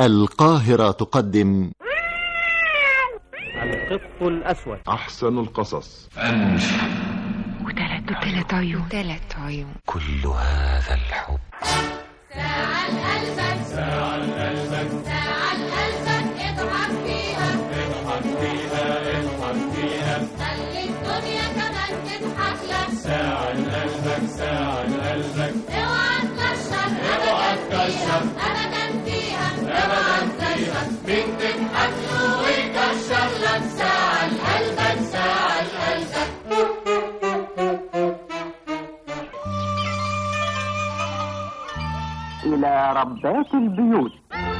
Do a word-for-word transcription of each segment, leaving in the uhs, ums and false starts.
القاهرة تقدم القط الأسود. أحسن القصص. وثلاث وثلاث عيون وثلاث عيون. كل هذا الحب. ساعة لقلبك، ساعة لقلبك، ساعة لقلبك، اضحك فيها، اضحك فيها، اضحك فيها، خلي الدنيا كمان تضحك لك. ساعة لقلبك، ساعة لقلبك، اوعى تكشر، اوعى تكشر، أبدا فيها، أبدا فيها، مين تضحك له ويكشر لك. ساعة لقلبك، ساعة لقلبك. إلى ربات البيوت.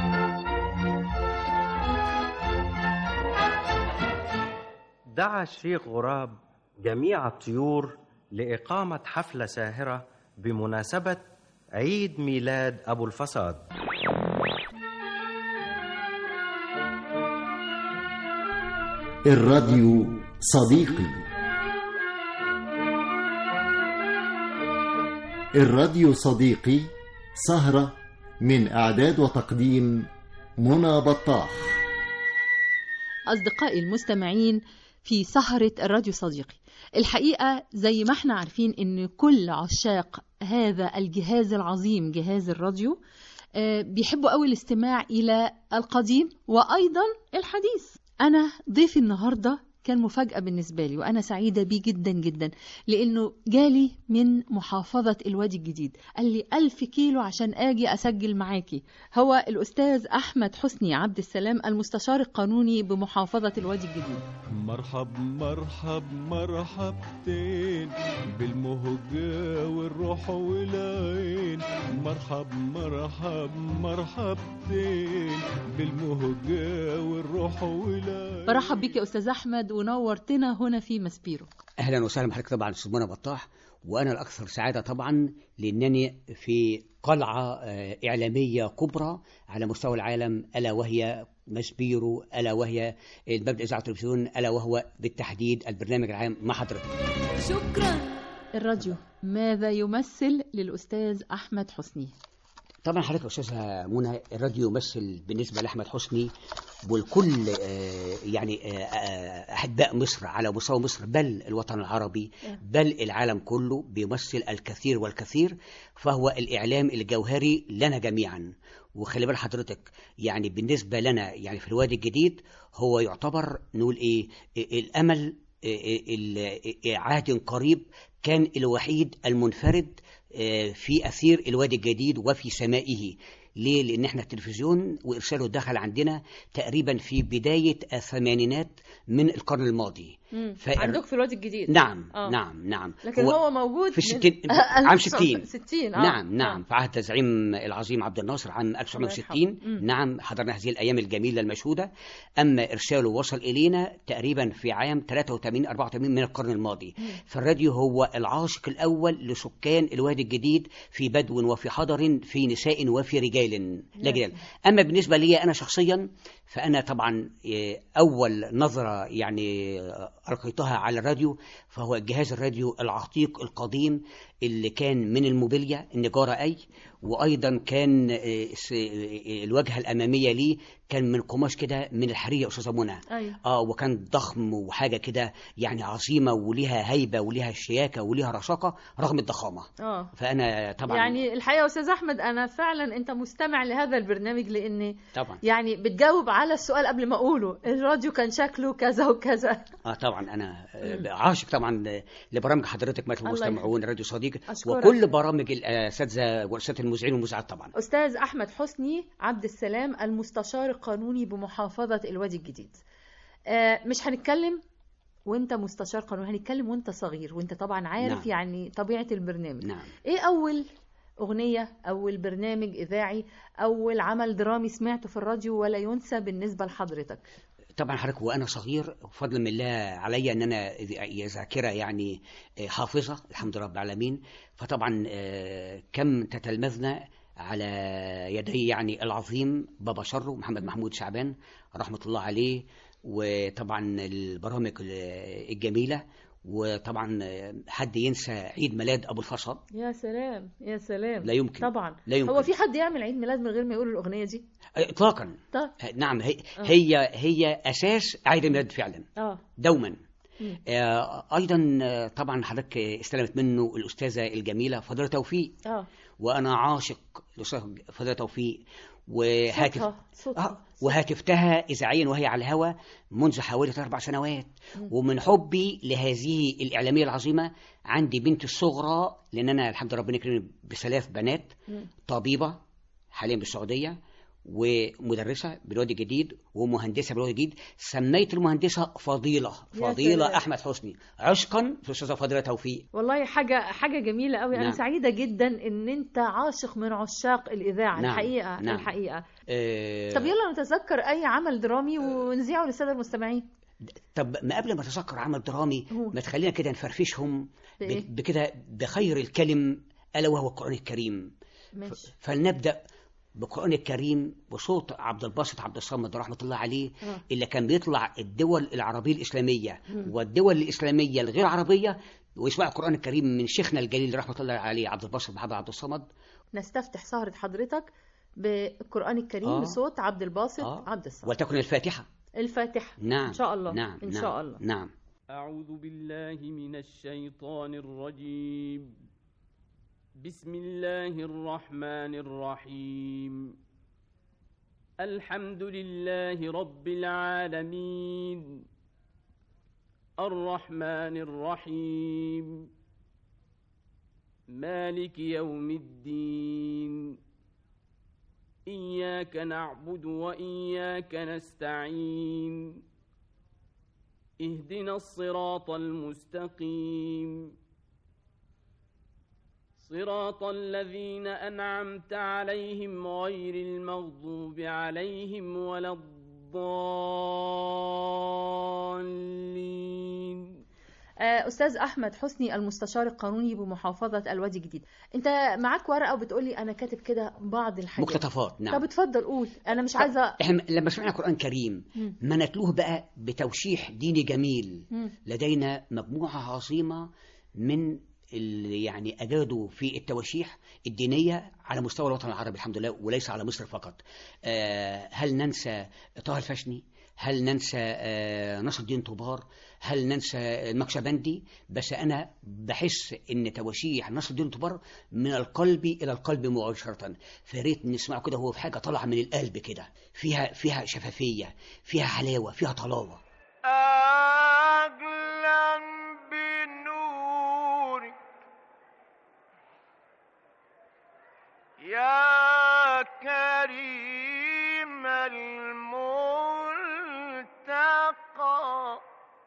دعا الشيخ غراب جميع الطيور لإقامة حفلة ساهرة بمناسبة عيد ميلاد أبو الفصاد. الراديو صديقي. الراديو صديقي سهرة من إعداد وتقديم منى بطاح. أصدقائي المستمعين، في سهرة الراديو صديقي، الحقيقة زي ما احنا عارفين إن كل عشاق هذا الجهاز العظيم جهاز الراديو بيحبوا قوي الاستماع إلى القديم وأيضا الحديث. أنا ضيفي النهاردة كان مفاجأة بالنسبة لي، وأنا سعيدة بيه جدا جدا، لأنه جالي من محافظة الوادي الجديد، قال لي ألف كيلو عشان آجي أسجل معاكي. هو الأستاذ أحمد حسني عبد السلام، المستشار القانوني بمحافظة الوادي الجديد. مرحب مرحب مرحبتين بالمهجة والروح والعين. مرحب مرحب مرحبتين بالمهجة والروح والعين. برحب بك يا أستاذ أحمد ونورتنا هنا في مسبيرو. أهلا وسهلا بحضرتك طبعا أستاذ منى بطاح، وأنا الأكثر سعادة طبعا لأنني في قلعة إعلامية كبرى على مستوى العالم، ألا وهي مسبيرو، ألا وهي المبدأ إذاعة التلفزيون، ألا وهو بالتحديد البرنامج العام مع حضرتك. شكرا. الراديو ماذا يمثل للأستاذ أحمد حسني؟ طبعا حضرتك أستاذة منى، الراديو يمثل بالنسبة لأحمد حسني والكل يعني أحباء مصر على مستوى مصر، بل الوطن العربي، بل العالم كله، بيمثل الكثير والكثير، فهو الإعلام الجوهري لنا جميعا. وخلي بال حضرتك يعني بالنسبة لنا يعني في الوادي الجديد هو يعتبر نقول إيه الأمل عهد قريب، كان الوحيد المنفرد في أثير الوادي الجديد وفي سمائه. ليه؟ لأن احنا التلفزيون وإرساله دخل عندنا تقريبا في بداية الثمانينات من القرن الماضي. فإر... عندك في الوادي الجديد. نعم آه. نعم نعم لكن هو, هو موجود في الستين عام ستين ستين آه. نعم نعم آه. في عهد الزعيم العظيم عبد الناصر عام ألف وتسعمائة وستين. نعم حضرنا هذه الأيام الجميلة المشهودة. أما إرساله وصل إلينا تقريبا في عام ثلاثة وثمانين أربعة وثمانين من القرن الماضي. مم. فالراديو هو العاشق الأول لسكان الوادي الجديد في بدو وفي حضر، في نساء وفي رجال لا جدال. أما بالنسبة لي أنا شخصيا فأنا طبعا أول نظرة يعني ألقيتها على الراديو فهو جهاز الراديو العتيق القديم اللي كان من الموبيليا النجارة أي، وأيضا كان الواجهة الأمامية ليه كان من قماش كده من الحرية يا أستاذة منى. أيوة. آه وكان ضخم وحاجة كده يعني عظيمة وليها هيبة وليها شياكة وليها رشاقة رغم الضخامة. آه. فأنا طبعا يعني الحقيقة يا أستاذ أحمد أنا فعلا أنت مستمع لهذا البرنامج، لأن طبعا يعني بتجاوب على السؤال قبل ما أقوله الراديو كان شكله كذا وكذا. آه طبعا أنا عاشق طبعا لبرامج حضرتك مثل المستمعون راديو صديق أشكرك. وكل برامج الأساتذة والأساتذة المذيعين والمذيعات طبعا. أستاذ أحمد حسني عبد السلام، المستشار القانوني بمحافظة الوادي الجديد. آه مش هنتكلم وانت مستشار قانوني، هنتكلم وانت صغير، وانت طبعا عارف. نعم. يعني طبيعة البرنامج. نعم. ايه أول أغنية، أول برنامج إذاعي، أول عمل درامي سمعته في الراديو ولا ينسى بالنسبة لحضرتك؟ طبعا حضرتك وانا صغير بفضل من الله عليا ان انا ذاكره يعني حافظه الحمد لله رب العالمين. فطبعا كم تتلمذنا على يدي يعني العظيم بابا شر محمد محمود شعبان رحمه الله عليه، وطبعا البرامج الجميله وطبعا آه، حد ينسى عيد ميلاد ابو الفصل؟ يا سلام يا سلام. لا يمكن. طبعا. لا يمكن. هو في حد يعمل عيد ميلاد من غير ما يقول الاغنيه دي؟ اطلاقا. طيب. نعم، هي آه. هي هي اساس عيد الميلاد فعلا. اه دوما. مم. آه، ايضا آه، طبعا حضرتك استلمت منه الاستاذه الجميله فضيله توفيق، اه وانا عاشق للاستاذه فضيله توفيق، وهاتف صوتها صوتها آه وهاتفتها اذاعيا وهي على الهواء منذ حوالي اربع سنوات. مم. ومن حبي لهذه الاعلاميه العظيمه عندي بنتي الصغرى، لان انا الحمد لله ربنا يكرمني بثلاث بنات، مم. طبيبه حاليا بالسعوديه، ومدرسه بالوادي الجديد، ومهندسه بالوادي الجديد. سميت المهندسه فضيله يا فضيله سلام. احمد حسني عشقا في الاستاذه فضيله توفيق. والله حاجة حاجة جميلة قوي. أنا نعم. سعيدة جدا إن أنت عاشق من عشاق الإذاعة. نعم. الحقيقة نعم. الحقيقة. آه طب يلا نتذكر أي عمل درامي ونذيعه للسادة المستمعين. طب ما قبل ما تذكر عمل درامي، هو. ما تخلينا كده نفرفشهم بإيه؟ ب- بكده بخير الكلم ألا وهو القرآن الكريم. ماشي. فلنبدأ بالقرآن الكريم بصوت عبد الباسط عبد الصمد رحمة الله عليه، آه. اللي كان بيطلع الدول العربية الإسلامية مم. والدول الإسلامية الغير عربية ويسمع القرآن الكريم من شيخنا الجليل رحمة الله عليه عبد الباسط محمد عبد الصمد. نستفتح سهرة حضرتك بالقرآن الكريم آه. بصوت عبد الباسط آه. عبد الصمد. ولتكن الفاتحة. الفاتحة. نعم إن شاء الله. نعم إن نعم شاء الله. نعم. أعوذ بالله من الشيطان الرجيم. بسم الله الرحمن الرحيم. الحمد لله رب العالمين الرحمن الرحيم مالك يوم الدين إياك نعبد وإياك نستعين اهدنا الصراط المستقيم صراط الذين أنعمت عليهم غير المغضوب عليهم ولا الضالين. أستاذ أحمد حسني المستشار القانوني بمحافظة الوادي الجديد، أنت معاك ورقة وبتقولي أنا كاتب كده بعض الحاجات. مقتطفات. نعم. طب اتفضل قول، أنا مش عايزة. احنا لما سمعنا القرآن الكريم مم. ما نتلوه بقى بتوشيح ديني جميل. مم. لدينا مجموعة عظيمة من اللي يعني أجادوا في التوشيح الدينية على مستوى الوطن العربي الحمد لله، وليس على مصر فقط. آه هل ننسى طه الفشني؟ هل ننسى آه نصر الدين طوبار؟ هل ننسى المكشبندي؟ بس أنا بحس إن توشيح نصر الدين طوبار من القلب إلى القلب مباشرة، فريت نسمعه كده هو في حاجة طالعة من القلب كده، فيها فيها شفافية، فيها حلاوة، فيها طلاوة. أهلا بنورك يا كريم الملتقى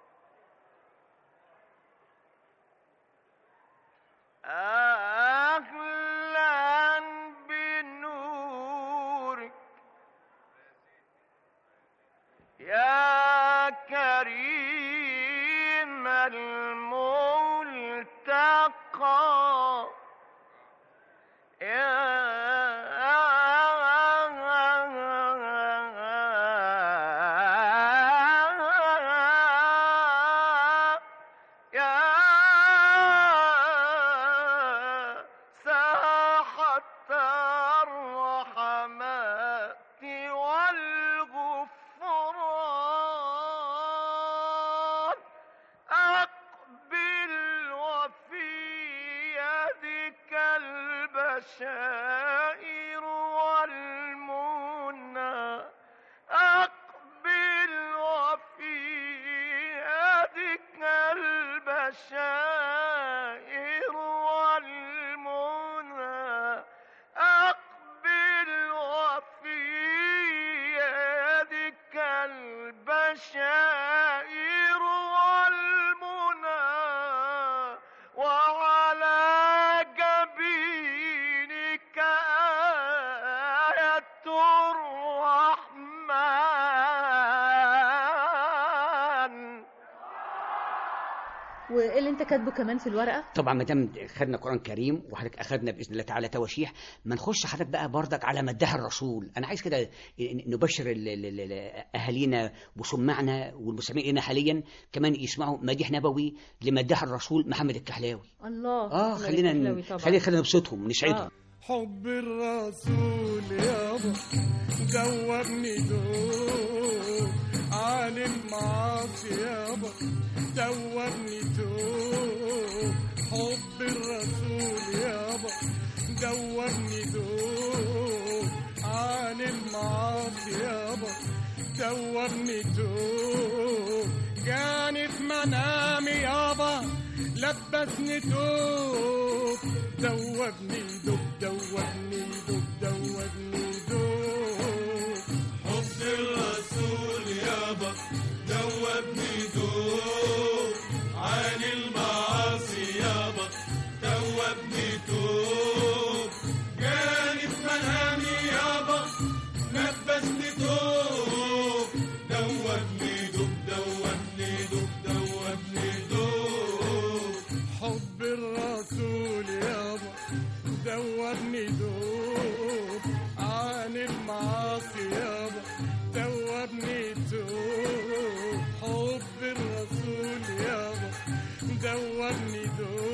أهلا بنورك يا وايه اللي انت كاتبه كمان في الورقه؟ طبعا ما دام خدنا قران كريم وحضرتك اخذنا باذن الله تعالى تواشيح، ما نخش حضرتك بقى بردك على مدح الرسول. انا عايز كده نبشر ال- ال- ال- اهالينا وسمعنا والمستمعين لنا حاليا كمان يسمعوا مديح نبوي لمدح الرسول محمد الكحلاوي. الله. اه خلينا ن- خلينا خلينا نبسطهم نسعدهم. آه. حب الرسول يابا دوبني دوب عن المعاصي يابا دوبني دوب. حب الرسول يابا دوبني دوب عن المعاصي يابا دوبني دوب. جاني في منامي يابا لبسني دوب دوبني دوب دوبني دوب دوبني دوب. حب الرسول يابا دوبني دوب عن المعاصي يابا دوبني دوب. جاني في منامي يابا لبسني دوب دوبني دوب دوبني دوب دوبني دوب. حب الرسول يابا دوبني دوب عن المعاصي يابا دوبني دوب. حب الرسول يابا دوبني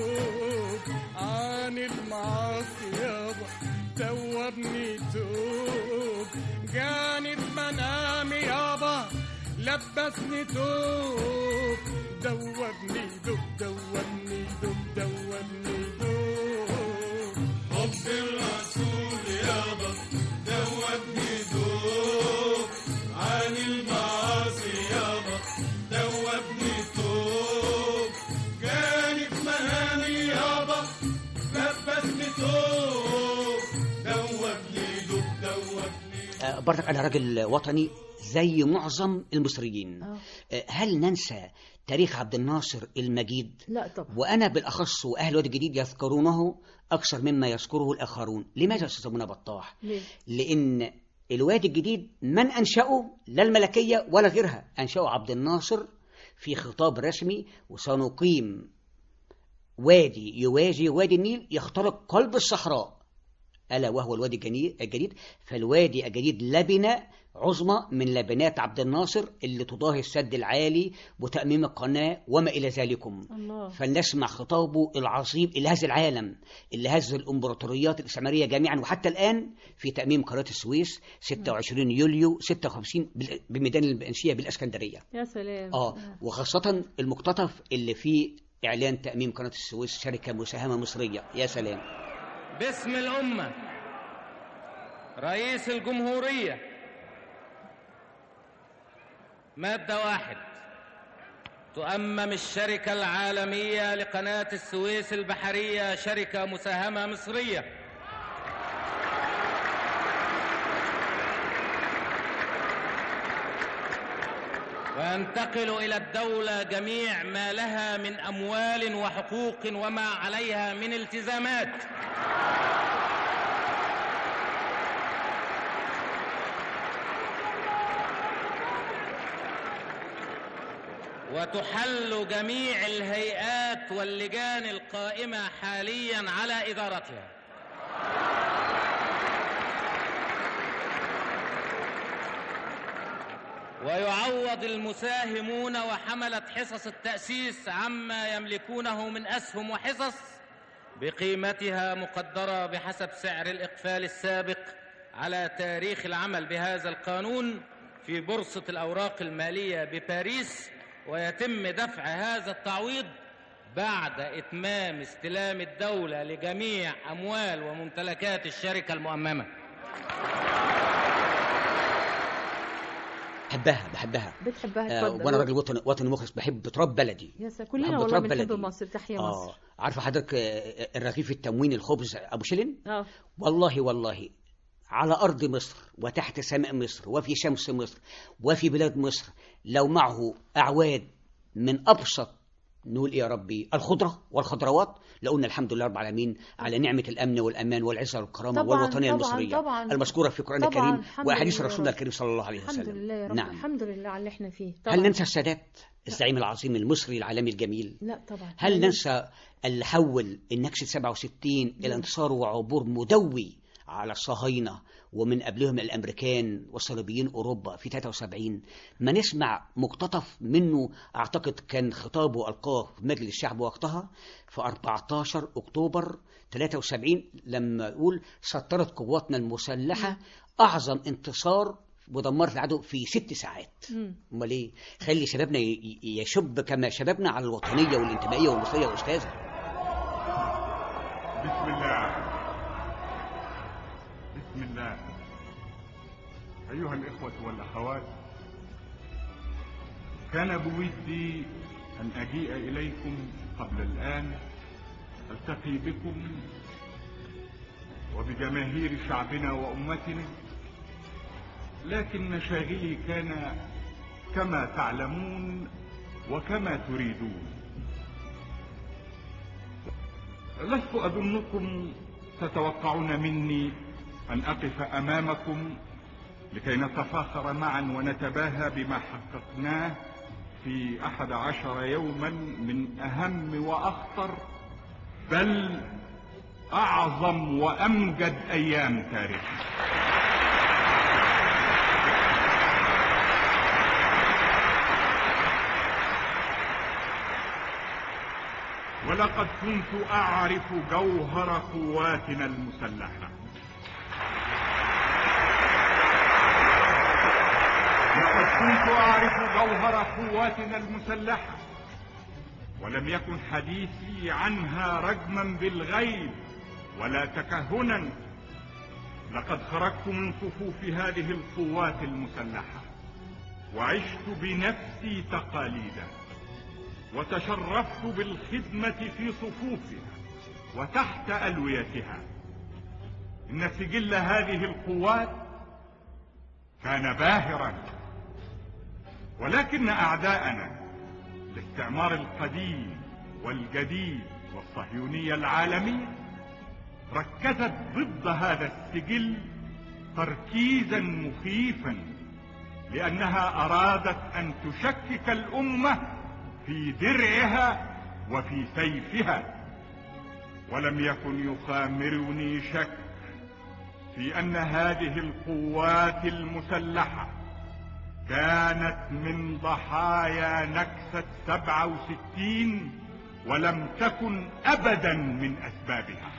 دوب عن المعاصي يابا دوبني دوب. جاني في منامي يابا لبسني دوب دوبني دوب دوبني دوب دوبني دوب. حب الرسول يابا دوبني دوب عن المعاصي يابا دوبني دوب. جاني في منامي يابا لبسني دوب دوبني دوب دوبني. آه برضك انا راجل وطني زي معظم المصريين. آه. هل ننسى تاريخ عبد الناصر المجيد؟ لا طبعا. وانا بالاخص واهل الوادي الجديد يذكرونه اكثر مما يذكره الاخرون. لماذا يا استاذ منى بطاح؟ ليه؟ لان الوادي الجديد من انشاه لا الملكيه ولا غيرها، انشاه عبد الناصر في خطاب رسمي، وسنقيم وادي يوازي وادي النيل يخترق قلب الصحراء الا وهو الوادي الجديد. فالوادي الجديد لبنه عظمى من لبنات عبد الناصر اللي تضاهي السد العالي وتأميم القناة وما إلى ذلكم. الله. فلنسمع خطابه العظيم اللي هز العالم، اللي هز الإمبراطوريات الإسلامية جميعا، وحتى الآن في تأميم قناة السويس ستة وعشرين يوليو ستة وخمسين بميدان الأنشية بالإسكندرية. يا سلام. آه وخاصة المقتطف اللي فيه إعلان تأميم قناة السويس شركة مساهمة مصرية. يا سلام. باسم الأمة رئيس الجمهورية. مادة واحد: تؤمم الشركة العالمية لقناة السويس البحرية شركة مساهمة مصرية. وينتقل إلى الدولة جميع ما لها من أموال وحقوق وما عليها من التزامات. وتحل جميع الهيئات واللجان القائمة حاليا على إدارتها. ويعوض المساهمون وحملة حصص التأسيس عما يملكونه من أسهم وحصص بقيمتها مقدرة بحسب سعر الإقفال السابق على تاريخ العمل بهذا القانون في بورصة الأوراق المالية بباريس. ويتم دفع هذا التعويض بعد إتمام استلام الدولة لجميع أموال وممتلكات الشركة المؤممة. بحبها بحبها بتحبها. آه وانا راجل وطني وطني مخلص، بحب تراب بلدي. يا سلام، كلنا والله بنحب مصر. تحيا آه. مصر. عارفه حضرتك الرغيف التموين الخبز ابو شلن؟ اه والله والله على أرض مصر وتحت سماء مصر وفي شمس مصر وفي بلاد مصر، لو معه أعواد من أبسط نقول إيه يا ربي؟ الخضرة والخضروات. لقلنا الحمد لله رب العالمين على نعمة الأمن والأمان والعزة والكرامة طبعاً والوطنية طبعاً المصرية طبعاً المذكورة في القرآن طبعاً الكريم وأحاديث رسولنا الكريم صلى الله عليه وسلم. الحمد لله يا رب. نعم. الحمد لله على اللي احنا فيه. طبعاً. هل ننسى السادات الزعيم العظيم المصري العالمي الجميل؟ لا طبعا. هل ننسى اللي حول النكسة سبعة وستين إلى انتصار وعبور مدوي على الصهاينة ومن قبلهم الأمريكان وصليبيين أوروبا في ثلاثة وسبعين؟ ما نسمع مقتطف منه، أعتقد كان خطابه ألقاه في مجلس الشعب وقتها في أربعة عشر أكتوبر ثلاثة وسبعين لما يقول سطرت قواتنا المسلحة أعظم انتصار ودمرت العدو في ست ساعات. امال ايه؟ خلي شبابنا يشب كما شبابنا على الوطنيه والانتمائيه والمصريه. واستاذه بسم الله بسم الله ايها الاخوه والاخوات، كان بودي ان اجيء اليكم قبل الان التقي بكم وبجماهير شعبنا وامتنا، لكن مشاغلي كان كما تعلمون وكما تريدون. لست أظنكم تتوقعون مني أن أقف أمامكم لكي نتفاخر معا ونتباهى بما حققناه في أحد عشر يوما من أهم وأخطر بل أعظم وأمجد أيام تاريخنا. ولقد كنت أعرف جوهر قواتنا المسلحة، لقد كنت أعرف جوهر قواتنا المسلحة، ولم يكن حديثي عنها رجما بالغيب ولا تكهنا. لقد خرجت من صفوف هذه القوات المسلحة وعشت بنفسي تقاليدها، وتشرفت بالخدمة في صفوفها وتحت ألويتها. إن سجل هذه القوات كان باهرا، ولكن أعداءنا الاستعمار القديم والجديد والصهيونية العالمية ركزت ضد هذا السجل تركيزا مخيفا، لأنها أرادت أن تشكك الأمة في درعها وفي سيفها. ولم يكن يخامرني شك في أن هذه القوات المسلحة كانت من ضحايا نكسة سبعة وستين ولم تكن أبدا من أسبابها.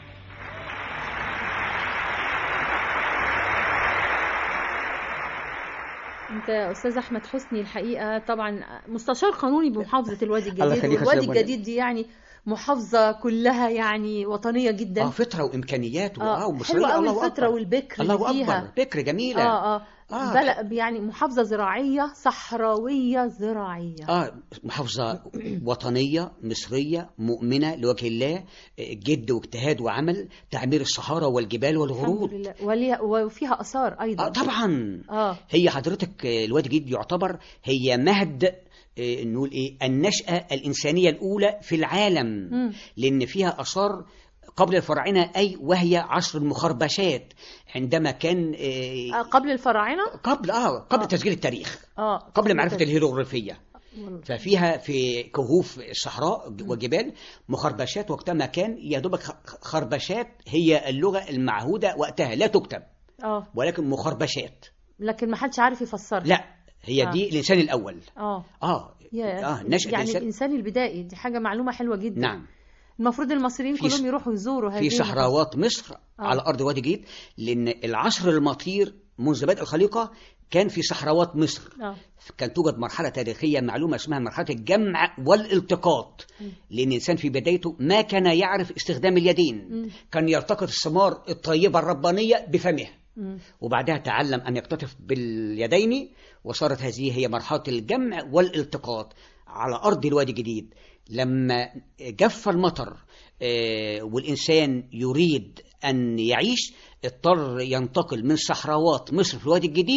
انت يا استاذ احمد حسني الحقيقه طبعا مستشار قانوني بمحافظه الوادي الجديد، والوادي الجديد دي يعني محافظه كلها يعني وطنيه جدا. اه فطره وامكانيات اه ومصريه. حلوه قوي الفطره والبكر الله اللي فيها. اكبر، بكر جميله. اه اه, آه. بلد يعني محافظه زراعيه صحراويه زراعيه. اه محافظه وطنيه مصريه مؤمنه لوجه الله، جد واجتهاد وعمل، تعمير الصحراء والجبال والغروب. الحمد لله. وفيها اثار ايضا. اه طبعا. اه هي حضرتك الوادي الجديد يعتبر هي مهد نقول ايه النشأة الإنسانية الأولى في العالم. م. لأن فيها آثار قبل الفراعنة، أي وهي عصر المخربشات، عندما كان آه قبل الفراعنة قبل اه قبل آه. تسجيل التاريخ، آه. قبل معرفة الهيروغليفية. ففيها في كهوف الصحراء وجبال مخربشات، وقتها ما كان يا دوبك خربشات هي اللغة المعهودة وقتها، لا تكتب آه. ولكن مخربشات، لكن ما حدش عارف يفسرها. لا هي آه. دي الإنسان الأول. اه اه, آه. نشأة يعني الإنسان. الإنسان البدائي، دي حاجة معلومة حلوة جدا. نعم. المفروض المصريين كلهم يروحوا يزوروا هذه في صحراوات مصر آه. على أرض وادي جديد، لأن العصر المطير منذ بدء الخليقة كان في صحراوات مصر. آه. كان توجد مرحلة تاريخية معلومة اسمها مرحلة الجمع والالتقاط، لأن الإنسان في بدايته ما كان يعرف استخدام اليدين. م. كان يلتقط الثمار الطيبة الربانية بفمه، م. وبعدها تعلم أن يقتطف باليدين، وصارت هذه هي مرحلة الجمع والالتقاط على أرض الوادي الجديد. لما جف المطر والإنسان يريد أن يعيش، اضطر ينتقل من صحراوات مصر في الوادي الجديد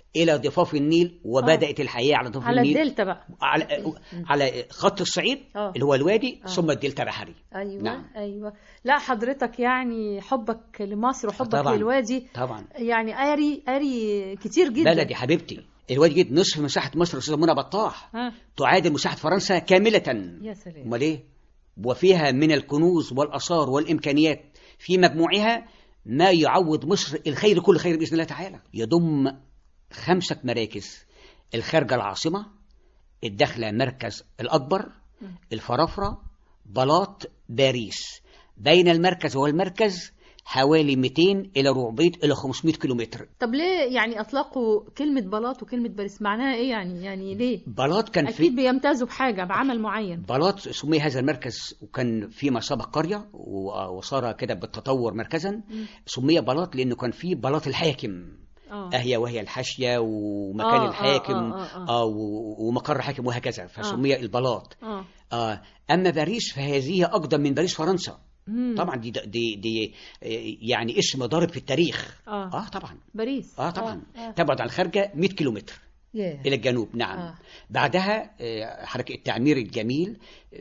الى ضفاف النيل، وبدات الحياه على ضفاف على النيل الدلتا بقى، على على خط الصعيد أوه. اللي هو الوادي، أوه. ثم الدلتا بحري. ايوه نعم. ايوه. لا حضرتك يعني حبك لمصر وحبك طبعاً. للوادي طبعا يعني قاري قاري كتير جدا. بلدي حبيبتي، الوادي جد نصف مساحه مصر استاذه منى بطاح، ها. تعادل مساحه فرنسا كامله. يا سلام. امال ايه؟ وفيها من الكنوز والاثار والامكانيات في مجموعها ما يعوض مصر الخير كل خير باذن الله تعالى. يضم خمسه مراكز: الخارجه العاصمه، الداخله مركز الاكبر، الفرافره، بلاط، باريس. بين المركز والمركز حوالي مئتين الى أربعمائة الى خمسمائة كيلومتر. طب ليه يعني اطلقوا كلمه بلاط وكلمه باريس؟ معناها ايه يعني؟ يعني ليه؟ بلاط كان في اكيد بيمتازوا بحاجه، بعمل معين. بلاط سمي هذا المركز، وكان فيما سبق قريه وصار كده بالتطور مركزا. م. سمي بلاط لانه كان فيه بلاط الحاكم، آه. أهي وهي الحاشية ومكان آه الحاكم آه آه آه آه ومقر حاكم وهكذا، فسمي آه. البلاط. آه. آه. أما باريس فهذه أقدم من باريس فرنسا. مم. طبعا دي, دي دي يعني اسم ضارب في التاريخ. اه, آه طبعا باريس اه طبعا آه. آه. تبعد عن الخارجه مئة كيلومتر yeah. الى الجنوب. نعم. آه. بعدها حركه التعمير الجميل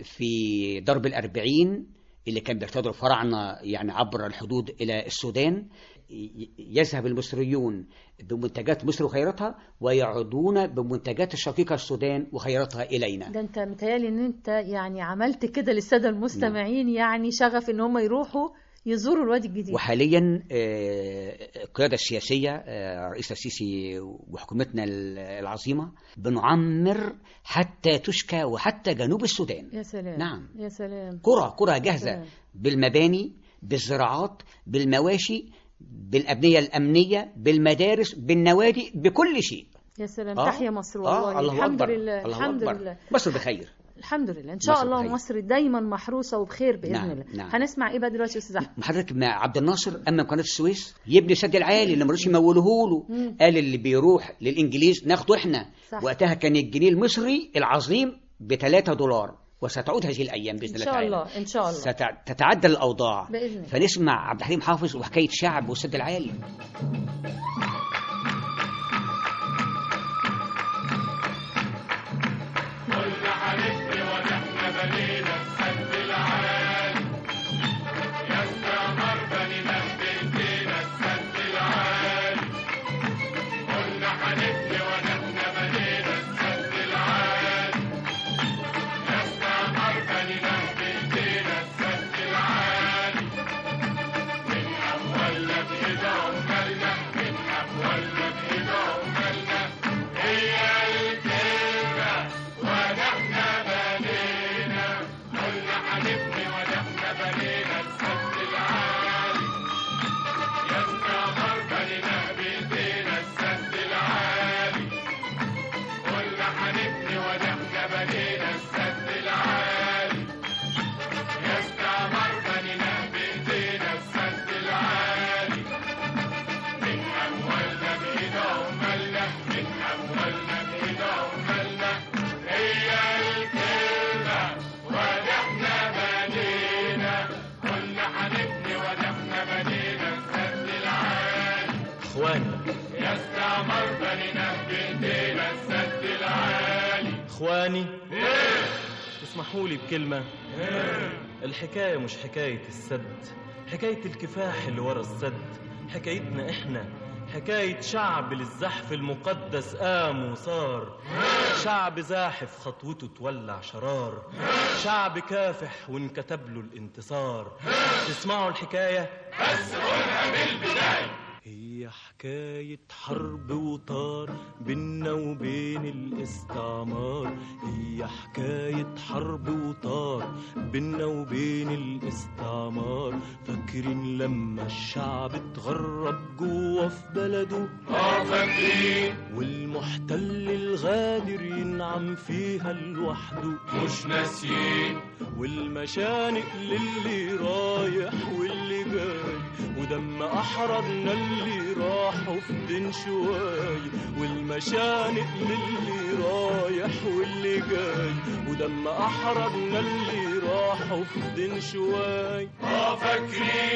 في ضرب الأربعين اللي كان بيرتدوا الفراعنه يعني عبر الحدود الى السودان. يذهب المصريون بمنتجات مصر وخيراتها ويعودون بمنتجات الشقيقة السودان وخيراتها إلينا. ده أنت متهيألي أن أنت يعني عملت كده للسادة المستمعين. نعم. يعني شغف أن هم يروحوا يزوروا الوادي الجديد. وحاليا القيادة السياسية رئيس السيسي وحكومتنا العظيمة بنعمر حتى تشكى وحتى جنوب السودان. يا سلام. نعم. يا سلام. قرى قرى جاهزة بالمباني، بالزراعات، بالمواشي، بالأبنية الأمنية، بالمدارس، بالنوادي، بكل شيء. يا سلام. آه. تحيا مصر والله. آه. الله الحمد أكبر. لله. الله الحمد أكبر. لله. مصر بخير. الحمد لله ان شاء الله. مصر دايما محروسه وبخير باذن نعم. الله. نعم. هنسمع ايه بقى دلوقتي يا استاذ احمد؟ حضرتك مع عبد الناصر امام قناه السويس يبني السد العالي اللي ما رضوش يمولوه له. قال اللي بيروح للانجليز ناخده احنا. صح. وقتها كان الجنيه المصري العظيم ب ثلاثة دولار، وستعود هذه الايام باذن الله تعالى. ان شاء الله ان شاء الله ستتعدل الاوضاع باذن الله. فنسمع عبد الحليم حافظ وحكايه شعب والسد العالي. إخواني اسمحوا لي بكلمة. الحكاية مش حكاية السد، حكاية الكفاح اللي ورا السد، حكايتنا إحنا، حكاية شعب للزحف المقدس قام وصار، شعب زاحف خطوته تولع شرار، شعب كافح وانكتب له الانتصار. تسمعوا الحكاية؟ بس قولها بالبداية. هي حكاية حرب وطار بينا وبين الاستعمار، هي حكاية حرب وطار بينا وبين الاستعمار. فاكرين لما الشعب اتغرب جوه في بلده؟ اه فاكرين. والمحتل الغادر ينعم فيها لوحده مش ناسيين. والمشانق للي رايح واللي جاي، ودم أحررنا اللي راحوا في دين شواي. والمشانق للي رايح واللي جاي، ودم أحررنا اللي راحوا في دين شواي. اه فاكرين.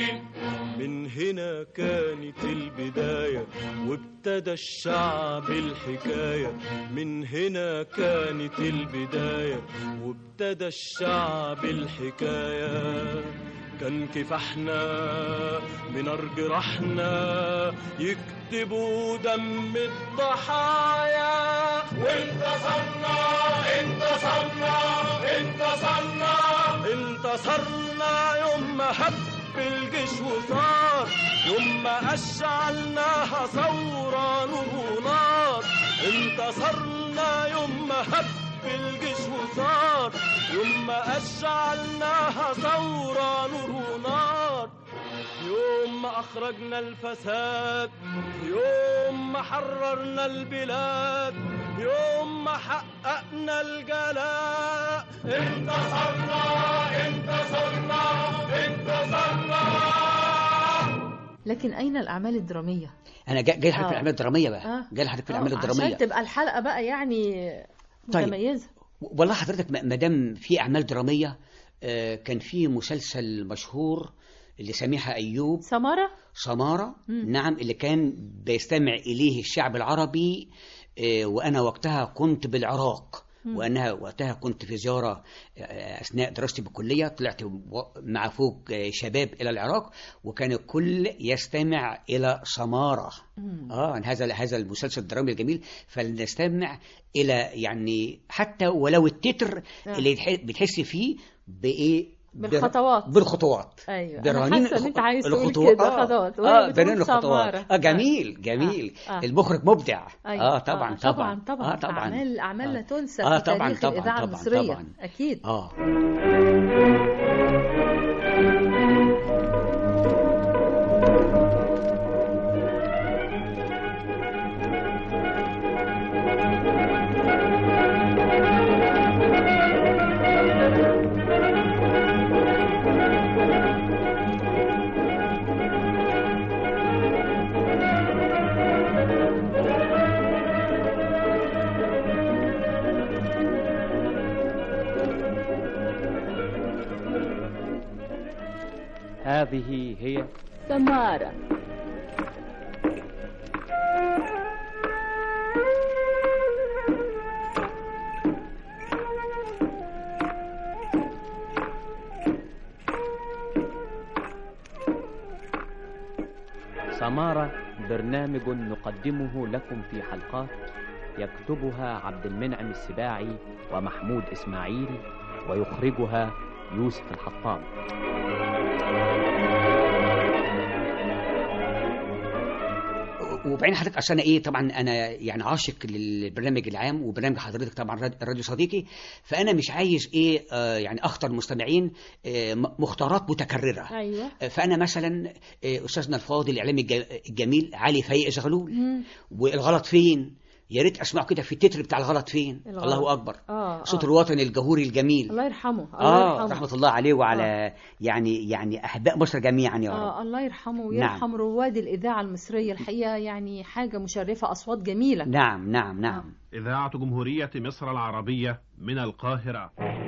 من هنا كانت البداية وابتدى الشعب الحكاية. من هنا كانت البداية وابتدى الشعب الحكاية. كان كفاحنا من أرض رحنا يكتبوا دم الضحايا. وانتصرنا انتصرنا انتصرنا انتصرنا يوم ما هب الجيش وصار، يوم ما أشعلناها ثورة نور ونار. انتصرنا يوم ما هب الجيش وصار، يوم ما أشعلناها ثورة نور ونار. يوم ما أخرجنا الفساد، يوم ما حررنا البلاد، يوم ما حققنا الجلاء. انتصرنا انتصرنا انتصرنا. لكن أين الأعمال الدرامية؟ أنا جاي جاي لحضرتك آه. في الأعمال الدرامية بقى آه. جاي لحضرتك في آه. الأعمال الدرامية عشان تبقى الحلقة بقى يعني متميزة. طيب. والله حضرتك ما دام في أعمال درامية، آه كان في مسلسل مشهور لسميحة أيوب، سمارة سمارة نعم، اللي كان بيستمع إليه الشعب العربي. آه وأنا وقتها كنت بالعراق، مم. وأنا وقتها كنت في زيارة أثناء دراستي بالكلية. طلعت مع فوق شباب إلى العراق، وكان الكل يستمع إلى سمارة. مم. آه هذا هذا المسلسل الدرامي الجميل. فلنستمع إلى يعني حتى ولو التتر آه. اللي بتحس فيه بإيه، بالخطوات بالخطوات ايوه برهانين انا حاسه ان انت عايز تقول الخطوات. كده آه. خطوات اه برهانين الخطوات. اه جميل جميل آه. آه. المخرج مبدع. أيوة. اه طبعا آه. طبعا طبعا اه طبعا اعمال اعمال لا تنسى آه. في طبعا تاريخ طبعا الاذاعه طبعا المصريه طبعا. اكيد. اه هذه هي سمارة. سمارة برنامج نقدمه لكم في حلقات يكتبها عبد المنعم السباعي ومحمود إسماعيل، ويخرجها يوسف الحطام. وبعدين حضرتك عشان ايه، طبعا انا يعني عاشق للبرنامج العام وبرنامج حضرتك طبعا الراديو صديقي، فانا مش عايز ايه آه يعني اخطر المستمعين آه مختارات متكرره. ايوه. آه فانا مثلا آه استاذنا الفاضل الاعلامي الجميل علي فايق زغلول، والغلط فين، يا ريت اسمعوا كده في التتر بتاع الغلط فين. الغلط. الله اكبر. آه صوت آه. الوطني الجهوري الجميل. الله يرحمه. الله آه يرحمه. رحمه الله عليه وعلى آه. يعني يعني احباء مصر جميعا يا رب. آه الله يرحمه ويرحم نعم. رواد الاذاعه المصريه الحقيقه، يعني حاجه مشرفه، اصوات جميله. نعم نعم نعم. آه. اذاعه جمهوريه مصر العربيه من القاهره.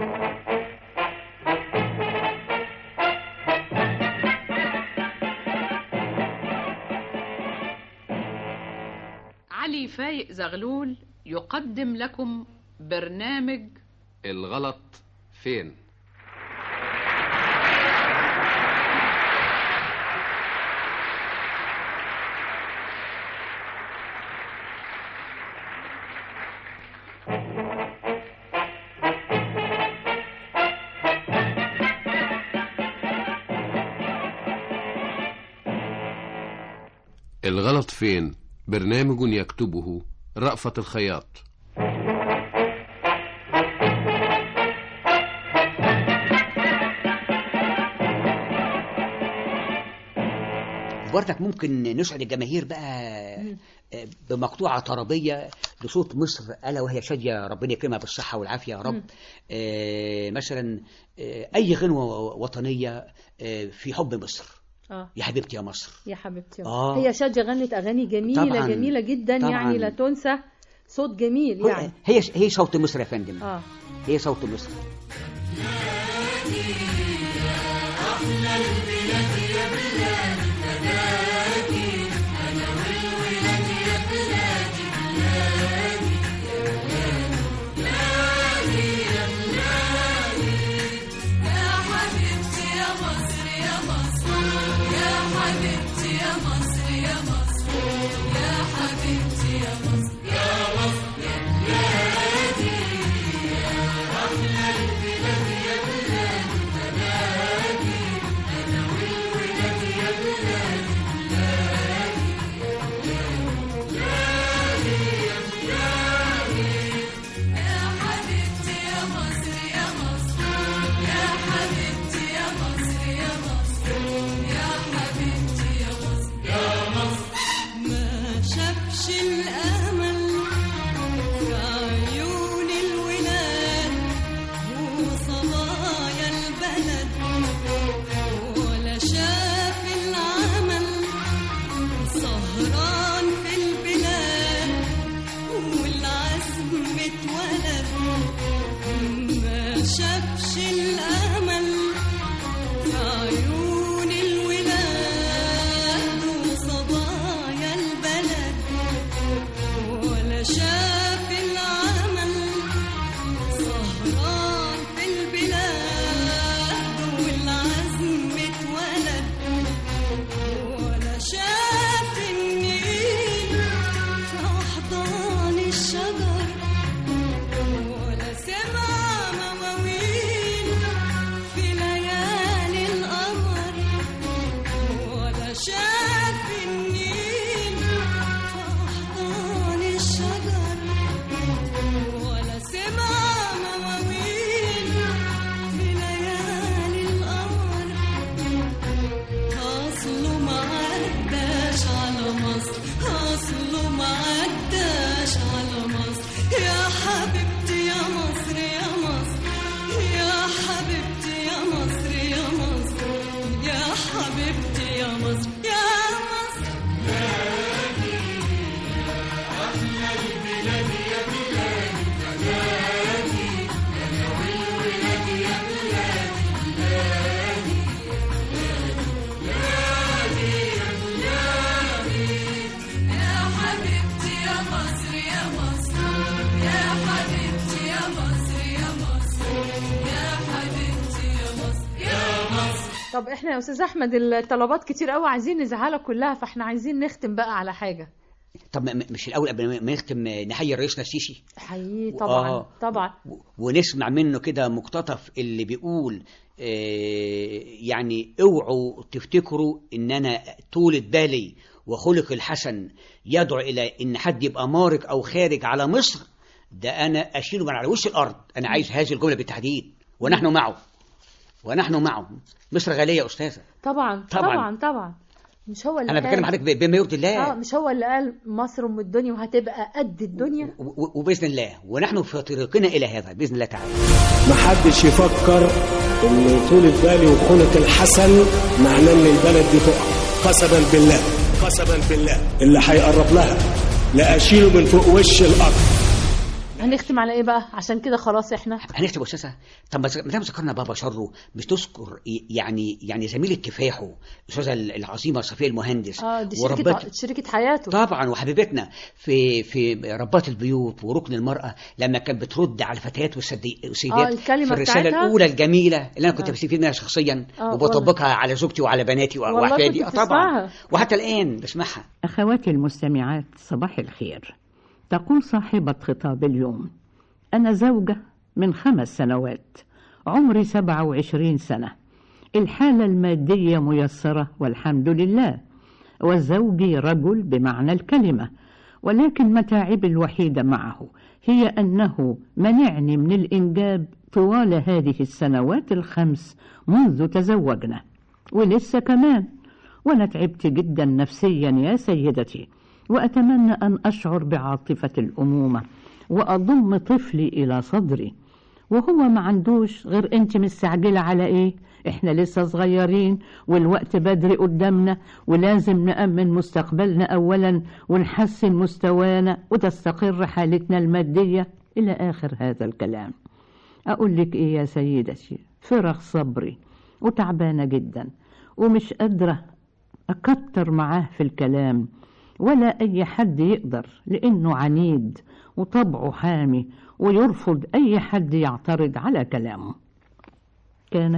علي فايق زغلول يقدم لكم برنامج الغلط فين. الغلط فين برنامج يكتبه رأفت الخياط. برضك ممكن نسعد الجماهير بقى بمقطوعة طربية لصوت مصر، ألا وهي شادية ربنا يكرمها بالصحة والعافية يا رب. آه مثلا آه أي غنوة وطنية آه في حب مصر. آه. يا حبيبتي يا مصر، يا حبيبتي يا مصر. آه. هي شادية غنت أغاني جميلة طبعاً. جميلة جدا طبعاً. يعني لا تنسى، صوت جميل يعني. هي هي صوت مصر يا فندم. آه. هي صوت مصر. يا أحلى البلاد يا بلاد اتولد ما شافش الأمل في عيون الولاد وصبايا البلد، ولا شاف العمل سهران في البلاد والعزم اتولد، ولا شاف النيل في أحضان الشجر، ولا سمع مواويل في ليالي القمر، ولا شاف النيل في أحضان الشجر، ولا سمع مواويل في ليالي القمر. أصله ما عداش على مصر، أصله ما عداش على مصر، يا حبيبتي يا مصر يا مصر، يا حبيبتي يا مصر يا مصر، يا حبيبتي يا مصر يا مصر. بلادي أحلى البلاد يا بلادي، بلادي أنا والولاد يا بلادي، بلادي بلادي يا بلادي، يا حبيبتي يا مصر يا مصر، يا حبيبتي يا مصر يا مصر، يا حبيبتي يا مصر يا مصر. طب احنا يا استاذ احمد الطلبات كتير قوي عايزين نزعلها كلها، فاحنا عايزين نختم بقى على حاجه. طب ما- مش الاول قبل ما نختم نحيي رئيسنا السيسي حقيقي طبعا آه. طبعا. ونسمع منه كده مقتطف اللي بيقول آه يعني اوعوا تفتكروا ان انا طولة بالي وخلق الحسن يدعو الى ان حد يبقى مارق او خارج على مصر، ده انا اشيله من على وش الارض. انا عايز هذه الجمله بالتحديد، ونحن معه ونحن معه. مصر غاليه يا استاذه. طبعا طبعاً. طبعا طبعا. مش هو اللي انا قال- بتكلم حضرتك ب- بما يرضي الله. اه مش هو اللي قال مصر ام الدنيا وهتبقى قد الدنيا. و- و- وباذن الله ونحن في طريقنا الى هذا باذن الله تعالى. محدش يفكر ان طولة بالي وخلق الحسن معناه ان البلد دي تقع. قسما بالله قسما بالله اللي هيقرب لها لا اشيله من فوق وش الارض. هنختم على ايه بقى؟ عشان كده خلاص احنا هنكتب يا استاذه. طب ما دام ذكرنا بابا شره مش تذكر يعني يعني زميله كفاحه الاستاذه العظيمه صفيه المهندس اه دي وربات- شركه شركه حياته طبعا وحبيبتنا في في ربات البيوت وركن المراه لما كانت بترد على الفتيات والسدي- آه، والسيدات الكلمة في الرساله بتاعتها. الاولى الجميله اللي انا كنت آه. بستفيد منها شخصيا آه، وبطبقها على زوجتي وعلى بناتي والله واحفادي. كنت آه، طبعا بتسمعها. وحتى الان بسمعها. أخواتي المستمعات صباح الخير. تقول صاحبة خطاب اليوم: أنا زوجة من خمس سنوات، عمري سبعة وعشرين سنة، الحالة المادية ميسرة والحمد لله، وزوجي رجل بمعنى الكلمة، ولكن متاعبي الوحيدة معه هي أنه منعني من الإنجاب طوال هذه السنوات الخمس منذ تزوجنا، ولسه كمان، وأنا تعبت جدا نفسيا يا سيدتي، وأتمنى أن أشعر بعاطفة الأمومة وأضم طفلي إلى صدري، وهو ما عندوش غير أنت مستعجلة على إيه؟ إحنا لسه صغيرين والوقت بدري قدامنا، ولازم نأمن مستقبلنا أولا ونحسن مستوانا وتستقر حالتنا المادية إلى آخر هذا الكلام. أقول لك إيه يا سيدتي؟ فرغ صبري وتعبانة جدا ومش قادرة أكتر معاه في الكلام، ولا أي حد يقدر، لأنه عنيد وطبعه حامي ويرفض أي حد يعترض على كلامه. كانت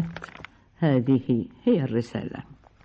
هذه هي الرسالة.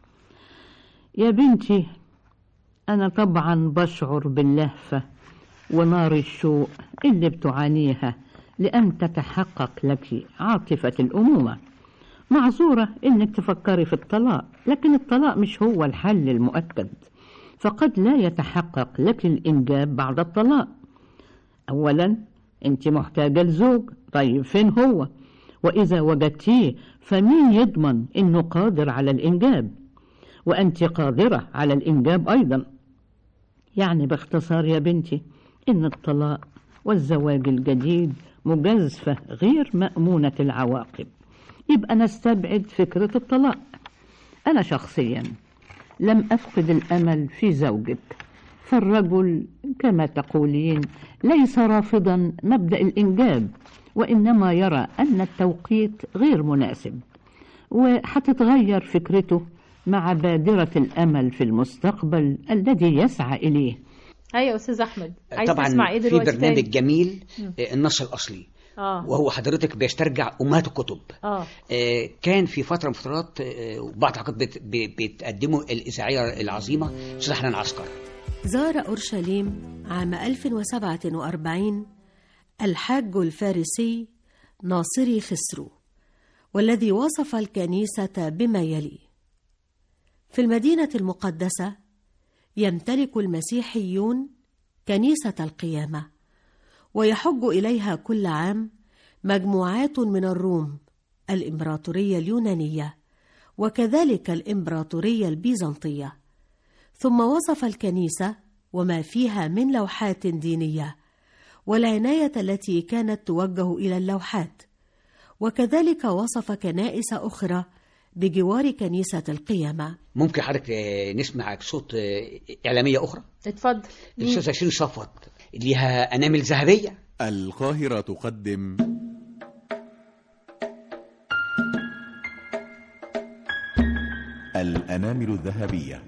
يا بنتي، أنا طبعا بشعر باللهفة ونار الشوق اللي بتعانيها لأن تتحقق لك عاطفة الأمومة. معذورة إنك تفكري في الطلاق، لكن الطلاق مش هو الحل المؤكد، فقد لا يتحقق لك الإنجاب بعد الطلاق. أولا أنت محتاجة لزوج، طيب فين هو؟ وإذا وجدتيه فمين يضمن إنه قادر على الإنجاب؟ وأنت قادرة على الإنجاب أيضا. يعني باختصار يا بنتي إن الطلاق والزواج الجديد مجازفة غير مأمونة العواقب، يبقى نستبعد فكرة الطلاق. أنا شخصيا لم أفقد الأمل في زوجك، فالرجل كما تقولين ليس رافضا مبدأ الإنجاب، وإنما يرى أن التوقيت غير مناسب، وحتتغير فكرته مع بادرة الأمل في المستقبل الذي يسعى إليه. أيوة أستاذ أحمد، عايز طبعا تسمع إيه في دلوقتي برنامج تاني؟ جميل مم. آه، النص الأصلي، آه. وهو حضرتك بيسترجع أمهات الكتب. آه. آه، كان في فترة من فترات آه، بعض الحلقات بت- ب- بتقدموا الإذاعية العظيمة أستاذ حنان عسكر. زار أورشليم عام ألف وسبعة وأربعين الحاج الفارسي ناصري خسرو، والذي وصف الكنيسة بما يلي: في المدينة المقدسة يمتلك المسيحيون كنيسة القيامة، ويحج إليها كل عام مجموعات من الروم، الإمبراطورية اليونانية وكذلك الإمبراطورية البيزنطية. ثم وصف الكنيسة وما فيها من لوحات دينية والعناية التي كانت توجه إلى اللوحات، وكذلك وصف كنائس أخرى بجوار كنيسة القيامة. ممكن حضرتك آه، نسمع صوت آه، إعلامية أخرى؟ اتفضل. الأستاذ شيرين صفوت ليها أنامل ذهبية. القاهرة تقدم الأنامل الذهبية.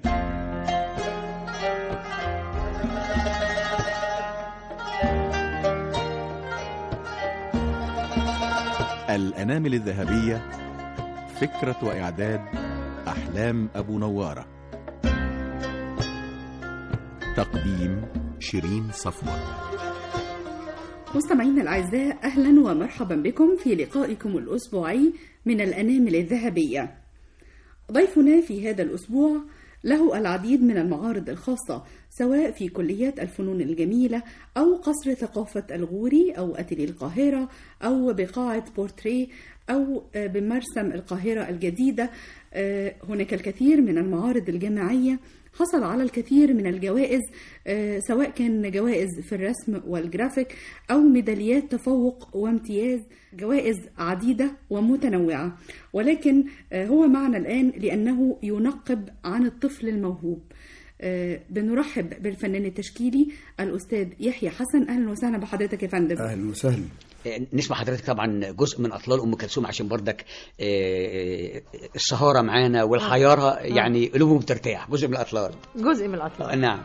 الأنامل الذهبية، فكرة وإعداد أحلام أبو نوارة، تقديم شيرين صفوت. مستمعينا الأعزاء، أهلا ومرحبا بكم في لقائكم الأسبوعي من الأنامل الذهبية. ضيفنا في هذا الأسبوع له العديد من المعارض الخاصة، سواء في كليات الفنون الجميلة أو قصر ثقافة الغوري أو أتيلي القاهرة أو بقاعة بورتريه أو بمرسم القاهرة الجديدة. هناك الكثير من المعارض الجامعية، حصل على الكثير من الجوائز، سواء كان جوائز في الرسم والجرافيك أو ميداليات تفوق وامتياز، جوائز عديدة ومتنوعة. ولكن هو معنا الآن لأنه ينقب عن الطفل الموهوب. بنرحب بالفنان التشكيلي الأستاذ يحيى حسن. أهلا وسهلا بحضرتك يا فندم. أهلا وسهلا. نسمع حضرتك طبعا جزء من أطلال أم كلثوم عشان بردك السهارة معانا والحيارة، يعني قلوبهم بترتاح. جزء من الأطلال. جزء من الأطلال. نعم.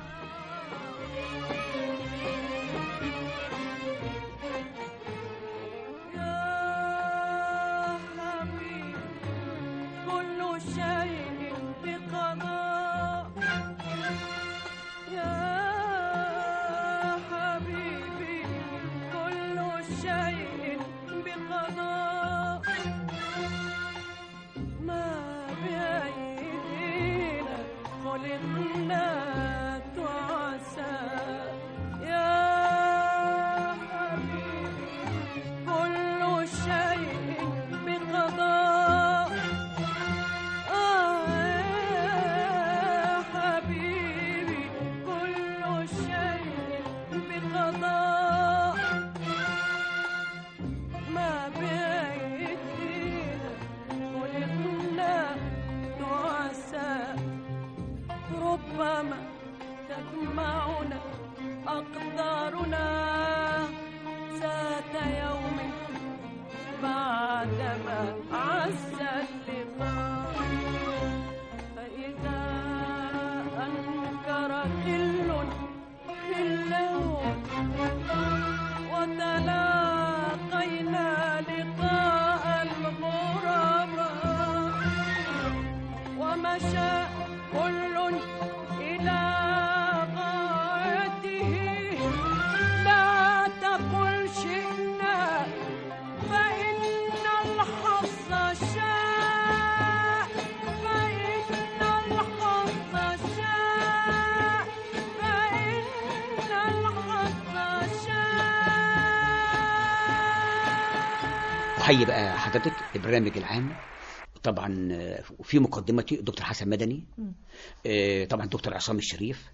حي بقى حضرتك البرنامج العام، طبعا في مقدمتي الدكتور حسن مدني، طبعا الدكتور عصام الشريف،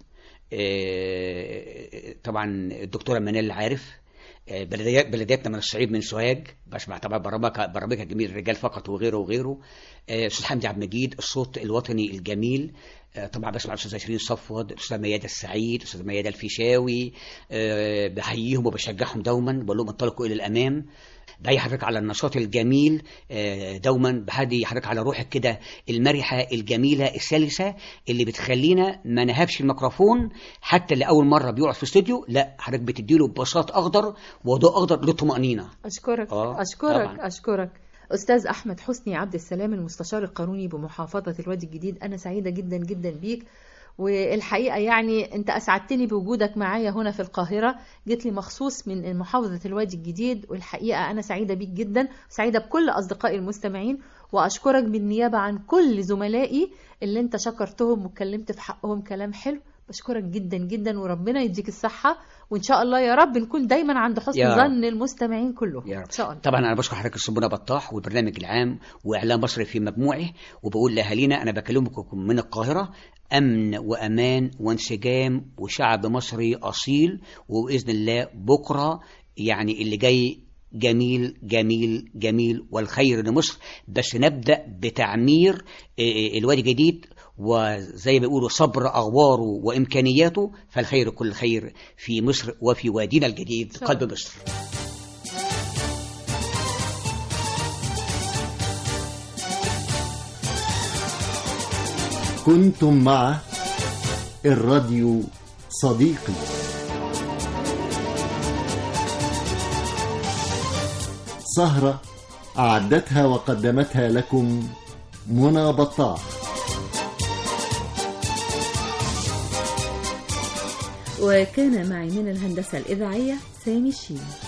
طبعا الدكتوره منال العارف، بلديات بلدياتنا من الصعيد من سوهاج، بسمع طبعا برامجها برامجها جميل، الرجال فقط وغيره وغيره، استاذ حمدي عبد المجيد الصوت الوطني الجميل، طبعا بسمع الاستاذه شيرين صفوت، الاستاذه ميادة السعيد، الاستاذه ميادة الفيشاوي، أه بحييهم وبشجعهم دوما، بقول لهم انطلقوا الى الامام. بحيي حضرتك على النشاط الجميل أه دوما، بحيي حضرتك على روحك كده المرحه الجميله السلسه اللي بتخلينا ما نهبش الميكروفون حتى اللي اول مره بيقعد في استوديو، لا حضرتك بتديله بساط اخضر وضوء اخضر للطمانينه. اشكرك آه اشكرك طبعاً. اشكرك استاذ احمد حسني عبد السلام، المستشار القانوني بمحافظه الوادي الجديد. انا سعيده جدا جدا بيك، والحقيقه يعني انت اسعدتني بوجودك معايا هنا في القاهره، جيت لي مخصوص من محافظه الوادي الجديد، والحقيقه انا سعيده بيك جدا، سعيده بكل اصدقائي المستمعين، واشكرك بالنيابه عن كل زملائي اللي انت شكرتهم واتكلمت في حقهم كلام حلو. بشكرك جدا جدا، وربنا يديك الصحة، وإن شاء الله يا رب نكون دايما عند حسن ظن المستمعين كلهم إن شاء الله. طبعا أنا بشكر حضرتك السبونة بطاح والبرنامج العام وإعلام مصر في مجموعه، وبقول لأهالينا أنا بكلمكم من القاهرة، أمن وأمان وانسجام وشعب مصري أصيل، وبإذن الله بكرة يعني اللي جاي جميل جميل جميل والخير لمصر، بس نبدأ بتعمير الوادي الجديد، وزي ما بيقولوا صبر أغواره وإمكانياته، فالخير كل خير في مصر وفي وادينا الجديد قلب مصر. كنتم مع الراديو صديقي، سهرة أعدتها وقدمتها لكم منى بطاح. وكان معي من الهندسة الإذاعية سامي الشين.